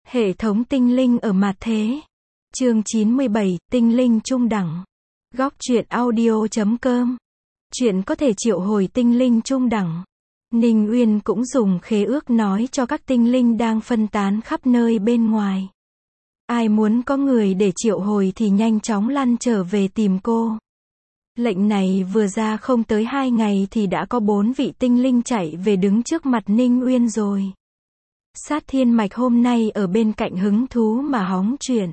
Hệ thống tinh linh ở mặt thế. Chương 97, tinh linh trung đẳng. Góc truyện audio.com. Chuyện có thể triệu hồi tinh linh trung đẳng. Ninh Uyên cũng dùng khế ước nói cho các tinh linh đang phân tán khắp nơi bên ngoài. Ai muốn có người để triệu hồi thì nhanh chóng lăn trở về tìm cô. Lệnh này vừa ra không tới 2 ngày thì đã có 4 vị tinh linh chạy về đứng trước mặt Ninh Uyên rồi. Sát Thiên Mạch hôm nay ở bên cạnh hứng thú mà hóng chuyện.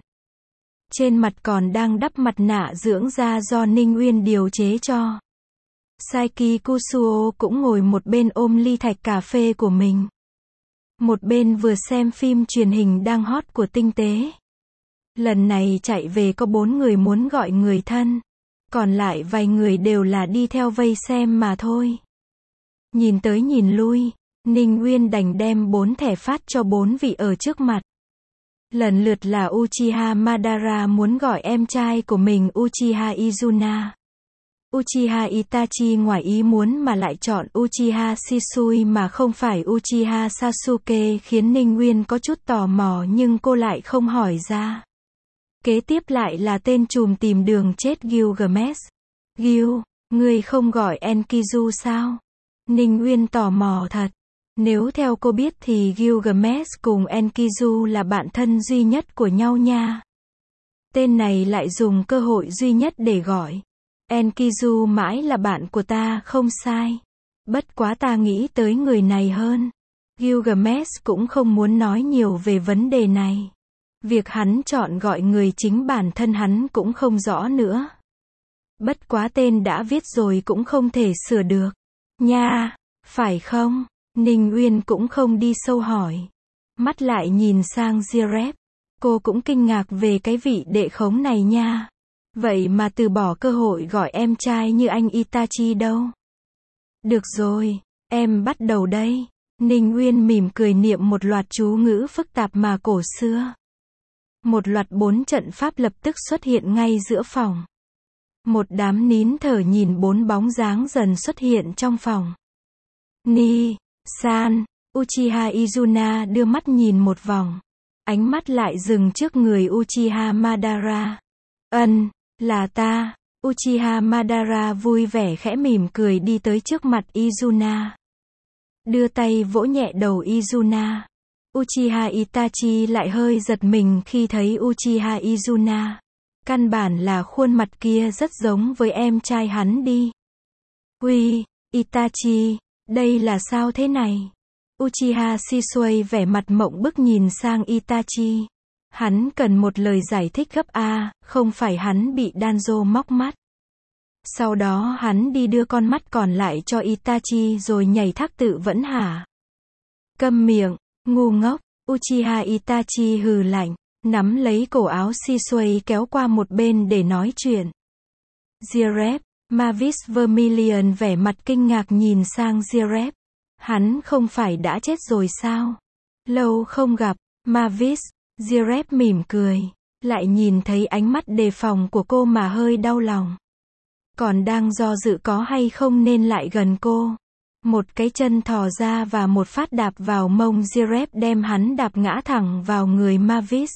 Trên mặt còn đang đắp mặt nạ dưỡng da do Ninh Uyên điều chế cho. Saiki Kusuo cũng ngồi một bên ôm ly thạch cà phê của mình. Một bên vừa xem phim truyền hình đang hot của tinh tế. Lần này chạy về có 4 người muốn gọi người thân. Còn lại vài người đều là đi theo vây xem mà thôi. Nhìn tới nhìn lui, Ninh Uyên đành đem 4 thẻ phát cho 4 vị ở trước mặt. Lần lượt là Uchiha Madara muốn gọi em trai của mình Uchiha Izuna. Uchiha Itachi ngoài ý muốn mà lại chọn Uchiha Shisui mà không phải Uchiha Sasuke khiến Ninh Uyên có chút tò mò nhưng cô lại không hỏi ra. Kế tiếp lại là tên trùm tìm đường chết Gilgamesh. Gil, ngươi không gọi Enkidu sao? Ninh Uyên tò mò thật. Nếu theo cô biết thì Gilgamesh cùng Enkidu là bạn thân duy nhất của nhau nha. Tên này lại dùng cơ hội duy nhất để gọi. Enkidu mãi là bạn của ta không sai. Bất quá ta nghĩ tới người này hơn. Gilgamesh cũng không muốn nói nhiều về vấn đề này. Việc hắn chọn gọi người chính bản thân hắn cũng không rõ nữa. Bất quá tên đã viết rồi cũng không thể sửa được. Nha, phải không? Ninh Uyên cũng không đi sâu hỏi. Mắt lại nhìn sang Jirep. Cô cũng kinh ngạc về cái vị đệ khống này nha. Vậy mà từ bỏ cơ hội gọi em trai như anh Itachi đâu. Được rồi, em bắt đầu đây. Ninh Uyên mỉm cười niệm một loạt chú ngữ phức tạp mà cổ xưa. Một loạt 4 trận pháp lập tức xuất hiện ngay giữa phòng. Một đám nín thở nhìn 4 bóng dáng dần xuất hiện trong phòng. Ni-san, Uchiha Izuna đưa mắt nhìn một vòng. Ánh mắt lại dừng trước người Uchiha Madara. Là ta. Uchiha Madara vui vẻ khẽ mỉm cười đi tới trước mặt Izuna. Đưa tay vỗ nhẹ đầu Izuna. Uchiha Itachi lại hơi giật mình khi thấy Uchiha Izuna. Căn bản là khuôn mặt kia rất giống với em trai hắn đi. Ui, Itachi, đây là sao thế này? Uchiha Shisui vẻ mặt mộng bức nhìn sang Itachi. Hắn cần một lời giải thích gấp không phải hắn bị Danzo móc mắt. Sau đó hắn đi đưa con mắt còn lại cho Itachi rồi nhảy thác tự vẫn hả? Câm miệng, ngu ngốc. Uchiha Itachi hừ lạnh, nắm lấy cổ áo Shisui kéo qua một bên để nói chuyện. Jirep, Mavis Vermilion vẻ mặt kinh ngạc nhìn sang Jirep. Hắn không phải đã chết rồi sao? Lâu không gặp, Mavis. Jirep mỉm cười, lại nhìn thấy ánh mắt đề phòng của cô mà hơi đau lòng. Còn đang do dự có hay không nên lại gần cô. Một cái chân thò ra và một phát đạp vào mông Jirep đem hắn đạp ngã thẳng vào người Mavis.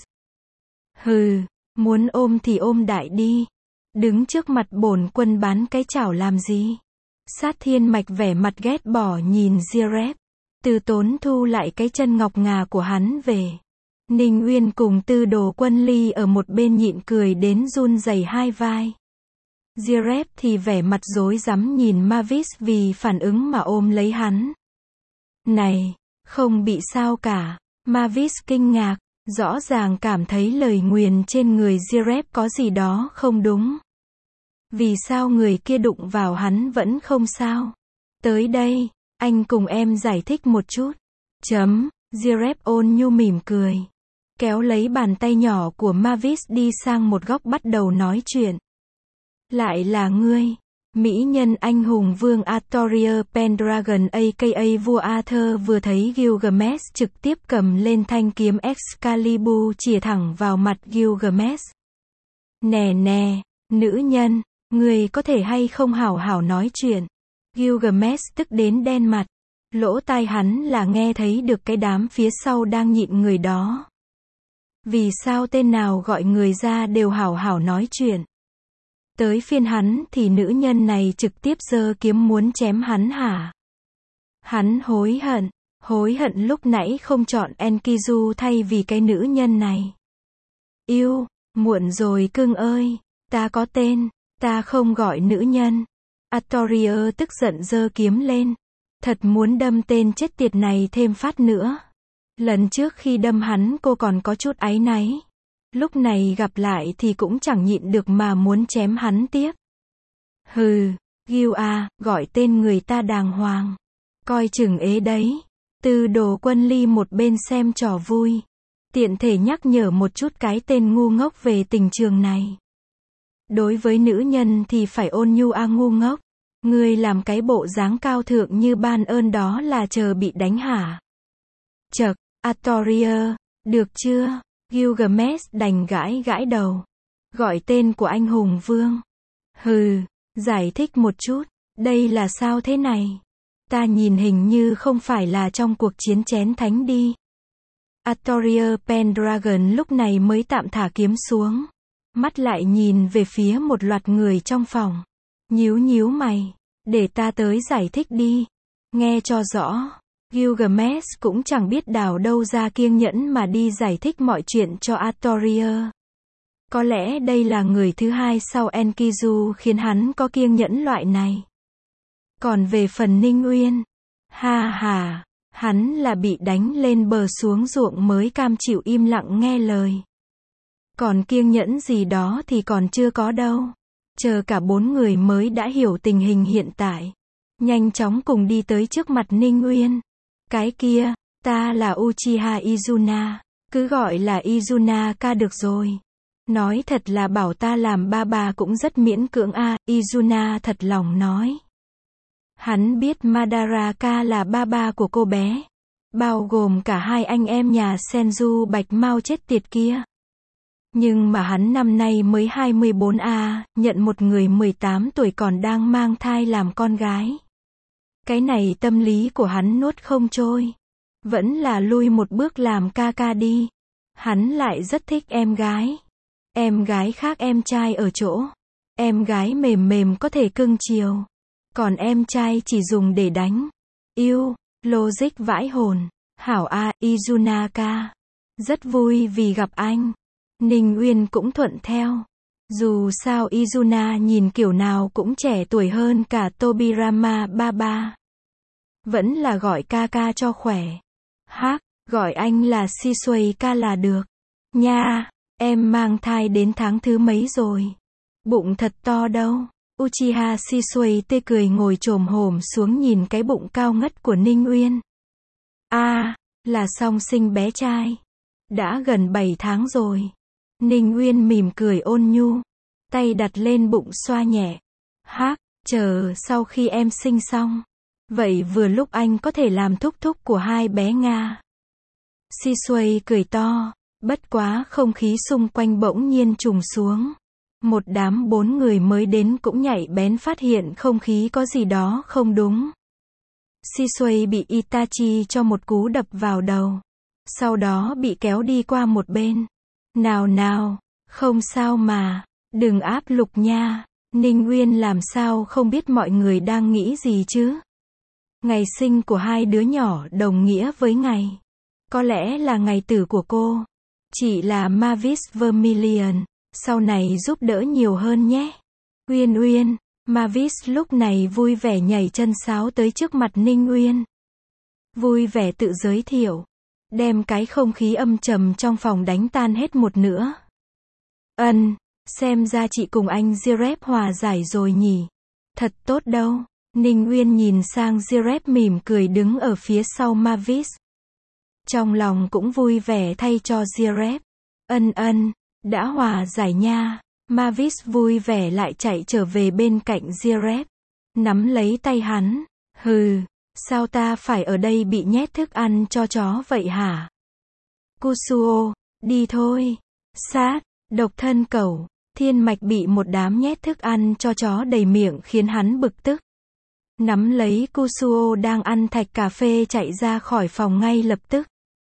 Hừ, muốn ôm thì ôm đại đi. Đứng trước mặt bổn quân bán cái chảo làm gì? Sát Thiên Mạch vẻ mặt ghét bỏ nhìn Jirep. Từ Tốn thu lại cái chân ngọc ngà của hắn về. Ninh Uyên cùng Tư Đồ Quân Ly ở một bên nhịn cười đến run rẩy hai vai. Jirep thì vẻ mặt rối rắm nhìn Mavis vì phản ứng mà ôm lấy hắn. Này, không bị sao cả. Mavis kinh ngạc, rõ ràng cảm thấy lời nguyền trên người Jirep có gì đó không đúng. Vì sao người kia đụng vào hắn vẫn không sao? Tới đây, anh cùng em giải thích một chút. Jirep ôn nhu mỉm cười. Kéo lấy bàn tay nhỏ của Mavis đi sang một góc bắt đầu nói chuyện. Lại là ngươi, mỹ nhân anh hùng vương Arthur Pendragon aka vua Arthur vừa thấy Gilgamesh trực tiếp cầm lên thanh kiếm Excalibur chĩa thẳng vào mặt Gilgamesh. Nè, nữ nhân, ngươi có thể hay không hảo hảo nói chuyện. Gilgamesh tức đến đen mặt. Lỗ tai hắn là nghe thấy được cái đám phía sau đang nhịn người đó. Vì sao tên nào gọi người ra đều hảo hảo nói chuyện. Tới phiên hắn thì nữ nhân này trực tiếp giơ kiếm muốn chém hắn hả? Hắn hối hận lúc nãy không chọn Enkidu thay vì cái nữ nhân này. Yêu, muộn rồi cưng ơi, ta có tên, ta không gọi nữ nhân. Artorier tức giận giơ kiếm lên. Thật muốn đâm tên chết tiệt này thêm phát nữa. Lần trước khi đâm hắn cô còn có chút áy náy. Lúc này gặp lại thì cũng chẳng nhịn được mà muốn chém hắn tiếp. Hừ, Gil à, gọi tên người ta đàng hoàng. Coi chừng ế đấy. Tư Đồ Quân Ly một bên xem trò vui. Tiện thể nhắc nhở một chút cái tên ngu ngốc về tình trường này. Đối với nữ nhân thì phải ôn nhu ngu ngốc. Ngươi làm cái bộ dáng cao thượng như ban ơn đó là chờ bị đánh hả? Chậc, Artorier, được chưa? Gilgamesh đành gãi gãi đầu. Gọi tên của anh hùng vương. Hừ, giải thích một chút, đây là sao thế này? Ta nhìn hình như không phải là trong cuộc chiến chén thánh đi. Artorier Pendragon lúc này mới tạm thả kiếm xuống. Mắt lại nhìn về phía một loạt người trong phòng. Nhíu mày, để ta tới giải thích đi. Nghe cho rõ. Gilgamesh cũng chẳng biết đào đâu ra kiêng nhẫn mà đi giải thích mọi chuyện cho Artorier. Có lẽ đây là người thứ hai sau Enkidu khiến hắn có kiêng nhẫn loại này. Còn về phần Ninh Uyên, ha, hắn là bị đánh lên bờ xuống ruộng mới cam chịu im lặng nghe lời. Còn kiêng nhẫn gì đó thì còn chưa có đâu. Chờ cả 4 người mới đã hiểu tình hình hiện tại. Nhanh chóng cùng đi tới trước mặt Ninh Uyên. Cái kia, ta là Uchiha Izuna. Cứ gọi là Izuna-ka được rồi. Nói thật là bảo ta làm ba bà cũng rất miễn cưỡng Izuna thật lòng nói. Hắn biết Madara-ka là ba ba của cô bé. Bao gồm cả hai anh em nhà Senju Bạch Mao chết tiệt kia. Nhưng mà hắn năm nay mới 24 nhận một người 18 tuổi còn đang mang thai làm con gái. Cái này tâm lý của hắn nuốt không trôi. Vẫn là lui một bước làm ca ca đi. Hắn lại rất thích em gái. Em gái khác em trai ở chỗ. Em gái mềm có thể cưng chiều. Còn em trai chỉ dùng để đánh. Yêu, logic vãi hồn. Hảo Izuna-ka. Rất vui vì gặp anh. Ninh Uyên cũng thuận theo. Dù sao Izuna nhìn kiểu nào cũng trẻ tuổi hơn cả Tobirama ba. Vẫn là gọi ca ca cho khỏe. Gọi anh là Shisui-ka là được. Nha, em mang thai đến tháng thứ mấy rồi? Bụng thật to đâu. Uchiha Shisui tê cười ngồi chồm hổm xuống nhìn cái bụng cao ngất của Ninh Uyên. Là song sinh bé trai. Đã gần 7 tháng rồi. Ninh Uyên mỉm cười ôn nhu. Tay đặt lên bụng xoa nhẹ. Chờ sau khi em sinh xong. Vậy vừa lúc anh có thể làm thúc thúc của hai bé Nga. Shisui cười to. Bất quá không khí xung quanh bỗng nhiên trùng xuống. Một đám 4 người mới đến cũng nhạy bén phát hiện không khí có gì đó không đúng. Shisui bị Itachi cho một cú đập vào đầu. Sau đó bị kéo đi qua một bên. Nào, không sao mà. Đừng áp lục nha. Ninh Uyên làm sao không biết mọi người đang nghĩ gì chứ? Ngày sinh của hai đứa nhỏ đồng nghĩa với ngày. Có lẽ là ngày tử của cô. Chỉ là Mavis Vermilion. Sau này giúp đỡ nhiều hơn nhé. Uyên. Mavis lúc này vui vẻ nhảy chân sáo tới trước mặt Ninh Uyên. Vui vẻ tự giới thiệu. Đem cái không khí âm trầm trong phòng đánh tan hết một nửa. Xem ra chị cùng anh Jirep hòa giải rồi nhỉ. Thật tốt đâu. Ninh Uyên nhìn sang Jirep mỉm cười đứng ở phía sau Mavis. Trong lòng cũng vui vẻ thay cho Jirep. Đã hòa giải nha. Mavis vui vẻ lại chạy trở về bên cạnh Jirep. Nắm lấy tay hắn. Hừ, sao ta phải ở đây bị nhét thức ăn cho chó vậy hả? Kusuo, đi thôi. Sát, độc thân cẩu. Thiên Mạch bị một đám nhét thức ăn cho chó đầy miệng khiến hắn bực tức. Nắm lấy Kusuo đang ăn thạch cà phê chạy ra khỏi phòng ngay lập tức.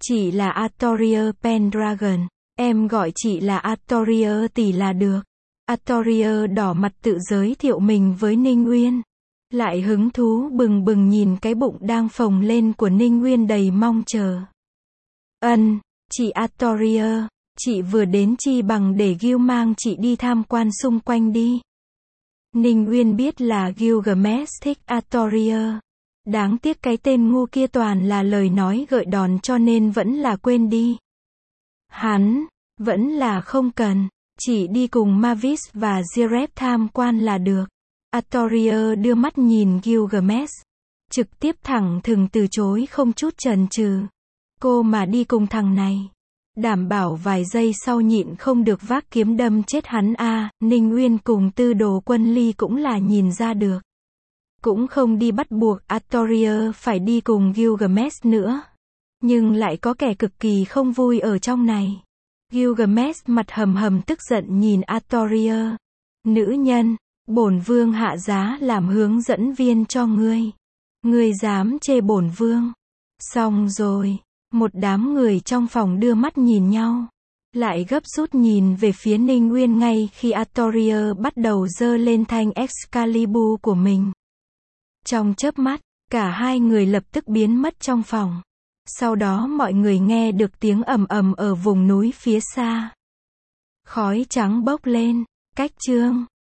Chị là Artoria Pendragon. Em gọi chị là Artoria tỷ là được. Artoria đỏ mặt tự giới thiệu mình với Ninh Uyên. Lại hứng thú bừng bừng nhìn cái bụng đang phồng lên của Ninh Uyên đầy mong chờ. Chị Artoria, chị vừa đến chi bằng để Gil mang chị đi tham quan xung quanh đi. Ninh Uyên biết là Gilgamesh thích Artoria. Đáng tiếc cái tên ngu kia toàn là lời nói gợi đòn cho nên vẫn là quên đi. Hắn, vẫn là không cần, chỉ đi cùng Mavis và Zirep tham quan là được. Artoria đưa mắt nhìn Gilgamesh, trực tiếp thẳng thừng từ chối không chút chần chừ. Cô mà đi cùng thằng này, đảm bảo vài giây sau nhịn không được vác kiếm đâm chết hắn a. Ninh Uyên cùng Tư Đồ Quân Ly cũng là nhìn ra được. Cũng không đi bắt buộc Artoria phải đi cùng Gilgamesh nữa. Nhưng lại có kẻ cực kỳ không vui ở trong này. Gilgamesh mặt hầm hầm tức giận nhìn Artoria. Nữ nhân, bổn vương hạ giá làm hướng dẫn viên cho ngươi. Ngươi dám chê bổn vương. Xong rồi, một đám người trong phòng đưa mắt nhìn nhau. Lại gấp rút nhìn về phía Ninh Uyên ngay khi Artoria bắt đầu giơ lên thanh Excalibur của mình. Trong chớp mắt, cả hai người lập tức biến mất trong phòng. Sau đó mọi người nghe được tiếng ầm ầm ở vùng núi phía xa. Khói trắng bốc lên, cách chương.